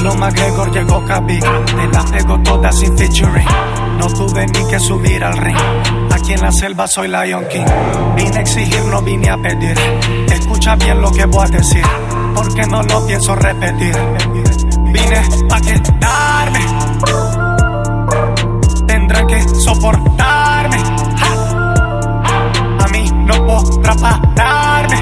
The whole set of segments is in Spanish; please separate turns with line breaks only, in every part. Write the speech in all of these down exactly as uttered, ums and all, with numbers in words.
Tranquilo, McGregor llegó Khabib, te la pego toda sin featuring. No tuve ni que subir al ring. Aquí en la selva soy Lion King. Vine a exigir, no vine a pedir. Escucha bien lo que voy a decir, porque no lo pienso repetir. Vine pa' quedarme, tendrán que soportarme. A mí no podrá pararme,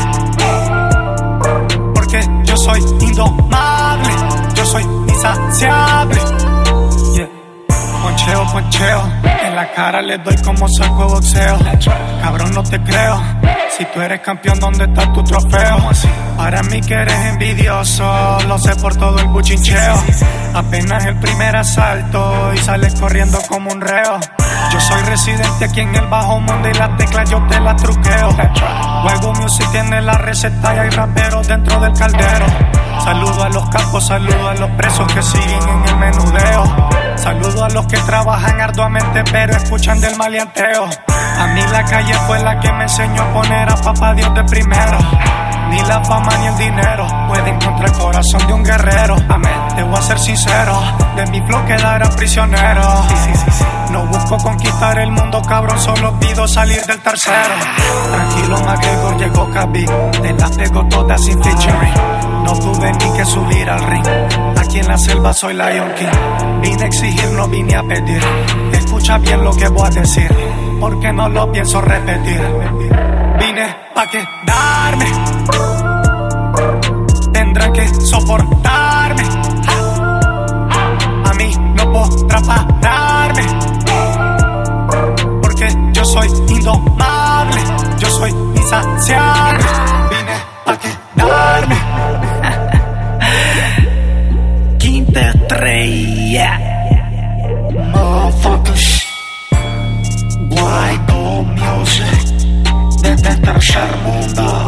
porque yo soy indomable, yo soy insaciable. Yeah. Poncheo, poncheo, en la cara le doy como saco de boxeo. Cabrón, no te creo, si tú eres campeón, ¿dónde está tu trofeo? Para mí que eres envidioso, lo sé por todo el buchincheo. Apenas el primer asalto y sales corriendo como un reo. Yo soy residente aquí en el bajo mundo y las teclas yo te las truqueo. Juego music tiene la receta y hay raperos dentro del caldero. Saludo a los capos, saludo a los presos que siguen en el menudeo. Saludo a los que trabajan arduamente pero escuchan del maleanteo. A mí la calle fue la que me enseñó a poner a papá Dios de primero. Ni la fama ni el dinero pueden contra el corazón de un guerrero. Amén. Te voy a ser sincero, de mi flow quedará prisionero. Sí, sí, sí, sí. No busco conquistar el mundo, cabrón, solo pido salir del tercero. Tranquilo, McGregor llegó Khabib, te las pego todas sin featuring. No tuve ni que subir al ring. Aquí en la selva soy Lion King. Vine a exigir, no vine a pedir. Escucha bien lo que voy a decir, porque no lo pienso repetir. Vine pa' quedarme, tendrán que soportarme. A mí no podrá pararme, porque yo soy indomable, yo soy insaciable. Vine pa' quedarme.
Quinta estrella,
Motherfuckers, Guaido Music, desde el tercer mundo.